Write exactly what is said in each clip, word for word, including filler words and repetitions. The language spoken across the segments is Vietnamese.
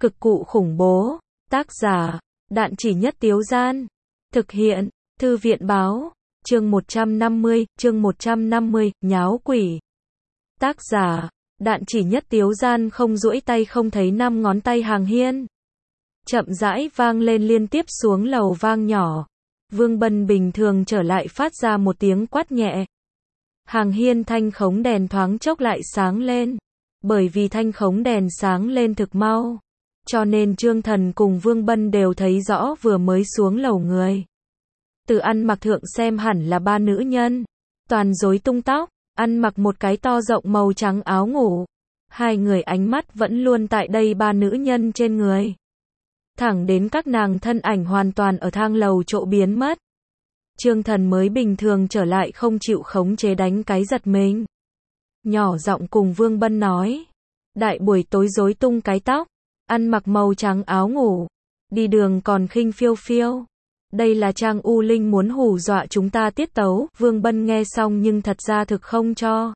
Cực cụ khủng bố. Tác giả, Đạn Chỉ Nhất Tiếu Gian. Thực hiện, Thư viện Báo. Chương một trăm năm mươi, chương một trăm năm mươi, nháo quỷ. Tác giả, Đạn Chỉ Nhất Tiếu Gian. Không duỗi tay không thấy năm ngón tay Hàng Hiên. Chậm rãi vang lên liên tiếp xuống lầu vang nhỏ. Vương Bân bình thường trở lại phát ra một tiếng quát nhẹ. Hàng Hiên thanh khống đèn thoáng chốc lại sáng lên. Bởi vì thanh khống đèn sáng lên thực mau, cho nên Trương Thần cùng Vương Bân đều thấy rõ vừa mới xuống lầu người. Từ ăn mặc thượng xem hẳn là ba nữ nhân, toàn rối tung tóc, ăn mặc một cái to rộng màu trắng áo ngủ. Hai người ánh mắt vẫn luôn tại đây ba nữ nhân trên người. Thẳng đến các nàng thân ảnh hoàn toàn ở thang lầu chỗ biến mất. Trương Thần mới bình thường trở lại không chịu khống chế đánh cái giật mình. Nhỏ giọng cùng Vương Bân nói. Đại buổi tối rối tung cái tóc, ăn mặc màu trắng áo ngủ, đi đường còn khinh phiêu phiêu. Đây là Trang U Linh muốn hù dọa chúng ta tiết tấu. Vương Bân nghe xong nhưng thật ra thực không cho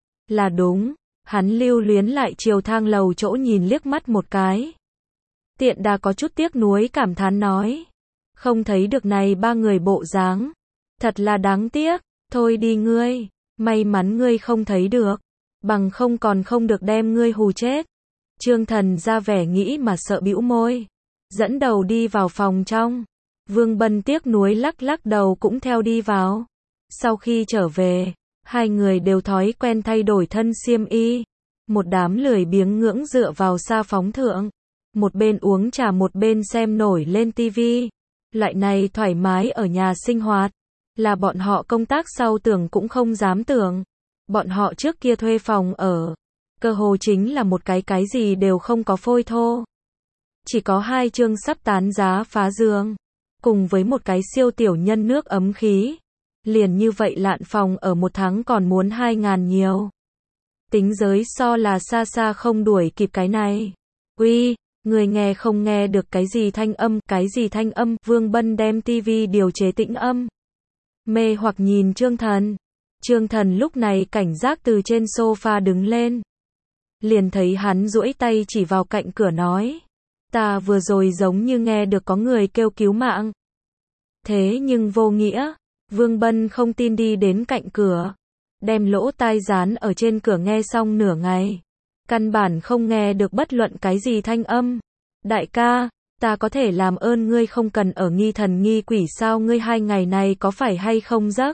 là đúng. Hắn lưu luyến lại chiều thang lầu chỗ nhìn liếc mắt một cái. Tiện đà có chút tiếc nuối cảm thán nói. Không thấy được này ba người bộ dáng. Thật là đáng tiếc. Thôi đi ngươi. May mắn ngươi không thấy được. Bằng không còn không được đem ngươi hù chết. Trương Thần ra vẻ nghĩ mà sợ bĩu môi. Dẫn đầu đi vào phòng trong. Vương Bân tiếc nuối lắc lắc đầu cũng theo đi vào. Sau khi trở về, hai người đều thói quen thay đổi thân xiêm y. Một đám lười biếng ngưỡng dựa vào xa phóng thượng. Một bên uống trà một bên xem nổi lên tivi. Loại này thoải mái ở nhà sinh hoạt. Là bọn họ công tác sau tưởng cũng không dám tưởng. Bọn họ trước kia thuê phòng ở. Cơ hồ chính là một cái cái gì đều không có phôi thô. Chỉ có hai chương sắp tán giá phá giường. Cùng với một cái siêu tiểu nhân nước ấm khí. Liền như vậy lạn phòng ở một tháng còn muốn hai ngàn nhiều. Tính giới so là xa xa không đuổi kịp cái này. Uy, người nghe không nghe được cái gì thanh âm, cái gì thanh âm. Vương Bân đem tivi điều chế tĩnh âm. Mê hoặc nhìn Trương Thần. Trương Thần lúc này cảnh giác từ trên sofa đứng lên. Liền thấy hắn duỗi tay chỉ vào cạnh cửa nói. Ta vừa rồi giống như nghe được có người kêu cứu mạng. Thế nhưng vô nghĩa. Vương Bân không tin đi đến cạnh cửa. Đem lỗ tai dán ở trên cửa nghe xong nửa ngày. Căn bản không nghe được bất luận cái gì thanh âm. Đại ca, ta có thể làm ơn ngươi không cần ở nghi thần nghi quỷ sao, ngươi hai ngày này có phải hay không giấc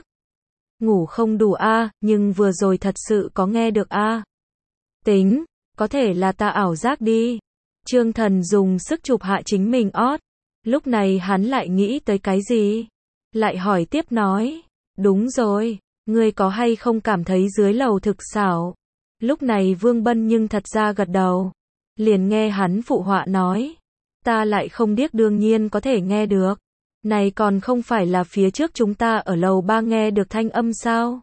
ngủ không đủ a, à, nhưng vừa rồi thật sự có nghe được a. À. Tính, có thể là ta ảo giác đi. Trương Thần dùng sức chụp hạ chính mình ót. Lúc này hắn lại nghĩ tới cái gì? Lại hỏi tiếp nói. Đúng rồi, ngươi có hay không cảm thấy dưới lầu thực xảo? Lúc này Vương Bân nhưng thật ra gật đầu. Liền nghe hắn phụ họa nói. Ta lại không điếc, đương nhiên có thể nghe được. Này còn không phải là phía trước chúng ta ở lầu ba nghe được thanh âm sao?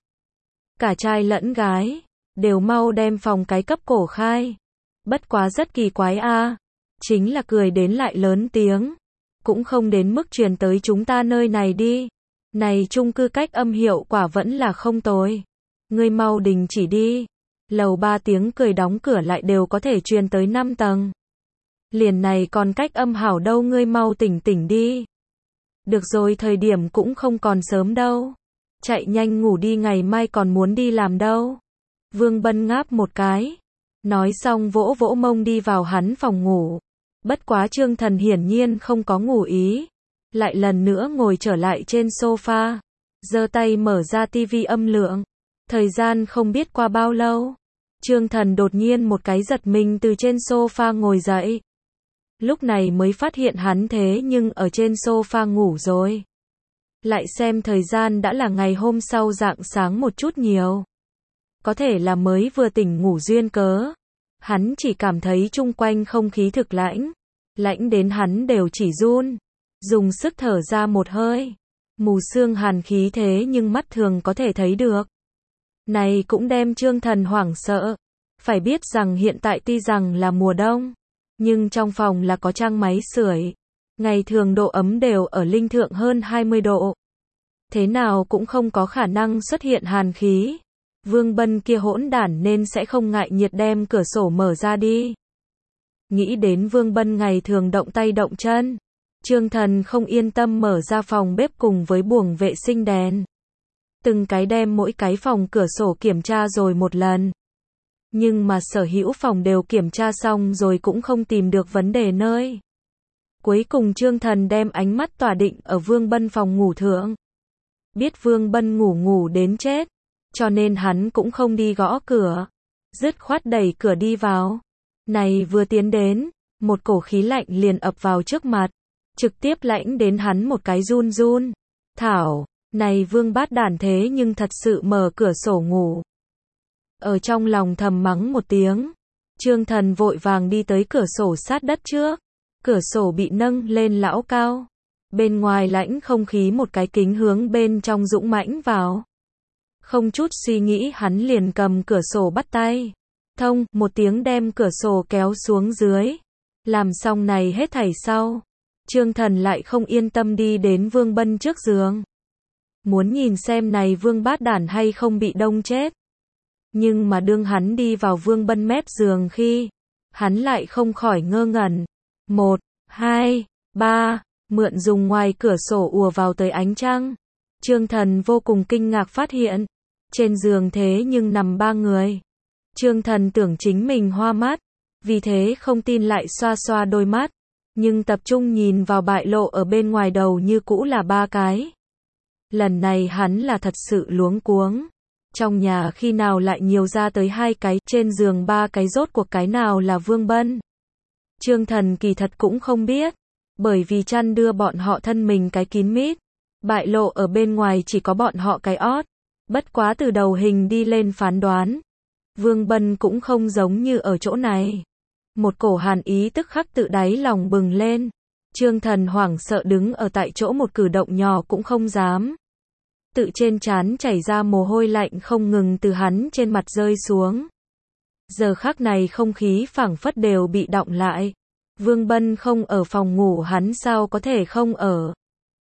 Cả trai lẫn gái đều mau đem phòng cái cấp cổ khai. Bất quá rất kỳ quái a, à. Chính là cười đến lại lớn tiếng. Cũng không đến mức truyền tới chúng ta nơi này đi. Này chung cư cách âm hiệu quả vẫn là không tồi. Ngươi mau đình chỉ đi. Lầu ba tiếng cười đóng cửa lại đều có thể truyền tới năm tầng. Liền này còn cách âm hảo đâu, ngươi mau tỉnh tỉnh đi. Được rồi, thời điểm cũng không còn sớm đâu. Chạy nhanh ngủ đi, ngày mai còn muốn đi làm đâu. Vương Bân ngáp một cái. Nói xong vỗ vỗ mông đi vào hắn phòng ngủ. Bất quá Trương Thần hiển nhiên không có ngủ ý. Lại lần nữa ngồi trở lại trên sofa. Giơ tay mở ra tivi âm lượng. Thời gian không biết qua bao lâu. Trương Thần đột nhiên một cái giật mình từ trên sofa ngồi dậy. Lúc này mới phát hiện hắn thế nhưng ở trên sofa ngủ rồi. Lại xem thời gian đã là ngày hôm sau rạng sáng một chút nhiều. Có thể là mới vừa tỉnh ngủ duyên cớ. Hắn chỉ cảm thấy chung quanh không khí thực lãnh. Lãnh đến hắn đều chỉ run. Dùng sức thở ra một hơi. Mù sương hàn khí thế nhưng mắt thường có thể thấy được. Này cũng đem Trương Thần hoảng sợ. Phải biết rằng hiện tại tuy rằng là mùa đông. Nhưng trong phòng là có trang máy sưởi. Ngày thường độ ấm đều ở linh thượng hơn hai mươi độ. Thế nào cũng không có khả năng xuất hiện hàn khí. Vương Bân kia hỗn đản nên sẽ không ngại nhiệt đem cửa sổ mở ra đi. Nghĩ đến Vương Bân ngày thường động tay động chân, Trương Thần không yên tâm mở ra phòng bếp cùng với buồng vệ sinh đèn. Từng cái đem mỗi cái phòng cửa sổ kiểm tra rồi một lần. Nhưng mà sở hữu phòng đều kiểm tra xong rồi cũng không tìm được vấn đề nơi. Cuối cùng Trương Thần đem ánh mắt tỏa định ở Vương Bân phòng ngủ thượng. Biết Vương Bân ngủ ngủ đến chết, cho nên hắn cũng không đi gõ cửa. Dứt khoát đẩy cửa đi vào. Này vừa tiến đến, một cổ khí lạnh liền ập vào trước mặt. Trực tiếp lãnh đến hắn một cái run run. Thảo, này Vương bát đản thế nhưng thật sự mở cửa sổ ngủ. Ở trong lòng thầm mắng một tiếng. Trương Thần vội vàng đi tới cửa sổ sát đất trước. Cửa sổ bị nâng lên lão cao. Bên ngoài lãnh không khí một cái kính hướng bên trong dũng mãnh vào. Không chút suy nghĩ hắn liền cầm cửa sổ bắt tay. Thông, một tiếng đem cửa sổ kéo xuống dưới. Làm xong này hết thảy sau. Trương Thần lại không yên tâm đi đến Vương Bân trước giường. Muốn nhìn xem này Vương bát đản hay không bị đông chết. Nhưng mà đương hắn đi vào Vương Bân mép giường khi, hắn lại không khỏi ngơ ngẩn. Một, hai, ba, mượn dùng ngoài cửa sổ ùa vào tới ánh trăng. Trương Thần vô cùng kinh ngạc phát hiện, trên giường thế nhưng nằm ba người. Trương Thần tưởng chính mình hoa mắt, vì thế không tin lại xoa xoa đôi mắt, nhưng tập trung nhìn vào bại lộ ở bên ngoài đầu như cũ là ba cái. Lần này hắn là thật sự luống cuống. Trong nhà khi nào lại nhiều ra tới hai cái, trên giường ba cái rốt cuộc cái nào là Vương Bân. Trương Thần kỳ thật cũng không biết, bởi vì chăn đưa bọn họ thân mình cái kín mít, bại lộ ở bên ngoài chỉ có bọn họ cái ót. Bất quá từ đầu hình đi lên phán đoán, Vương Bân cũng không giống như ở chỗ này. Một cổ hàn ý tức khắc tự đáy lòng bừng lên. Trương Thần hoảng sợ đứng ở tại chỗ một cử động nhỏ cũng không dám. Tự trên trán chảy ra mồ hôi lạnh không ngừng từ hắn trên mặt rơi xuống. Giờ khắc này không khí phảng phất đều bị đọng lại. Vương Bân không ở phòng ngủ hắn sao có thể không ở.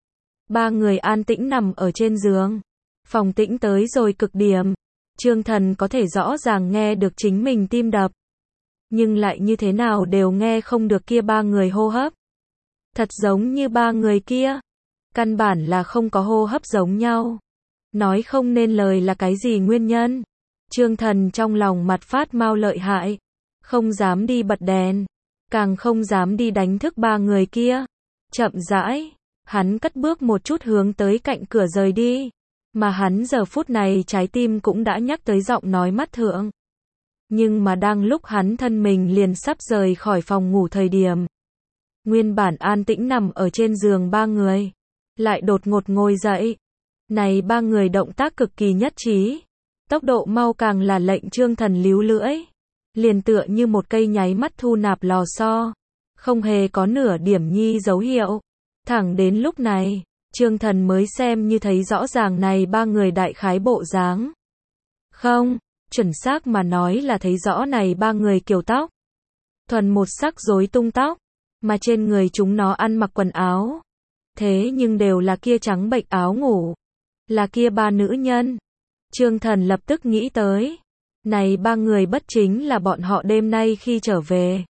Ba người an tĩnh nằm ở trên giường. Phòng tĩnh tới rồi cực điểm. Trương Thần có thể rõ ràng nghe được chính mình tim đập. Nhưng lại như thế nào đều nghe không được kia ba người hô hấp. Thật giống như ba người kia. Căn bản là không có hô hấp giống nhau. Nói không nên lời là cái gì nguyên nhân. Trương Thần trong lòng mặt phát mau lợi hại. Không dám đi bật đèn. Càng không dám đi đánh thức ba người kia. Chậm rãi, hắn cất bước một chút hướng tới cạnh cửa rời đi. Mà hắn giờ phút này trái tim cũng đã nhắc tới giọng nói mắt thượng. Nhưng mà đang lúc hắn thân mình liền sắp rời khỏi phòng ngủ thời điểm. Nguyên bản an tĩnh nằm ở trên giường ba người. Lại đột ngột ngồi dậy. Này ba người động tác cực kỳ nhất trí. Tốc độ mau càng là lệnh Trương Thần líu lưỡi. Liền tựa như một cây nháy mắt thu nạp lò xo. Không hề có nửa điểm nhi dấu hiệu. Thẳng đến lúc này, Trương Thần mới xem như thấy rõ ràng này ba người đại khái bộ dáng. Không, chuẩn xác mà nói là thấy rõ này ba người kiểu tóc. Thuần một sắc rối tung tóc. Mà trên người chúng nó ăn mặc quần áo. Thế nhưng đều là kia trắng bệch áo ngủ. Là kia ba nữ nhân. Trương Thần lập tức nghĩ tới. Này ba người bất chính là bọn họ đêm nay khi trở về.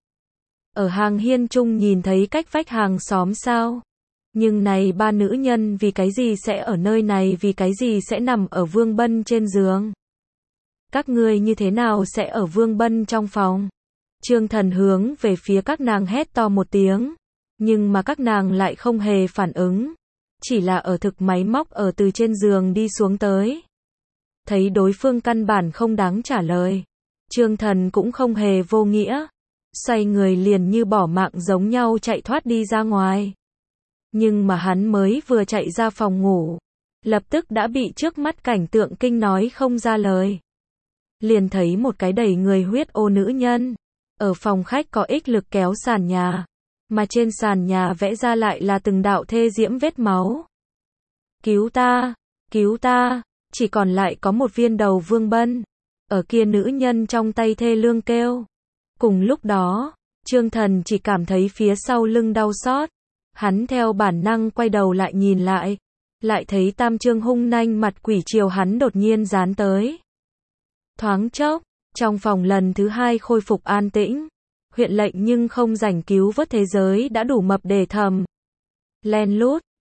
Ở hàng hiên trung nhìn thấy cách vách hàng xóm sao. Nhưng này ba nữ nhân vì cái gì sẽ ở nơi này, vì cái gì sẽ nằm ở Vương Bân trên giường. Các ngươi như thế nào sẽ ở Vương Bân trong phòng. Trương Thần hướng về phía các nàng hét to một tiếng. Nhưng mà các nàng lại không hề phản ứng. Chỉ là ở thực máy móc ở từ trên giường đi xuống tới. Thấy đối phương căn bản không đáng trả lời. Trương Thần cũng không hề vô nghĩa. Xoay người liền như bỏ mạng giống nhau chạy thoát đi ra ngoài. Nhưng mà hắn mới vừa chạy ra phòng ngủ. Lập tức đã bị trước mắt cảnh tượng kinh nói không ra lời. Liền thấy một cái đầy người huyết ô nữ nhân. Ở phòng khách có ích lực kéo sàn nhà. Mà trên sàn nhà vẽ ra lại là từng đạo thê diễm vết máu. Cứu ta, cứu ta, chỉ còn lại có một viên đầu Vương Bân. Ở kia nữ nhân trong tay thê lương kêu. Cùng lúc đó, Trương Thần chỉ cảm thấy phía sau lưng đau xót. Hắn theo bản năng quay đầu lại nhìn lại. Lại thấy tam trương hung nanh mặt quỷ chiều hắn đột nhiên dán tới. Thoáng chốc, trong phòng lần thứ hai khôi phục an tĩnh. huyện lệnh nhưng không rảnh cứu vớt thế giới đã đủ mập để thầm. Len lút,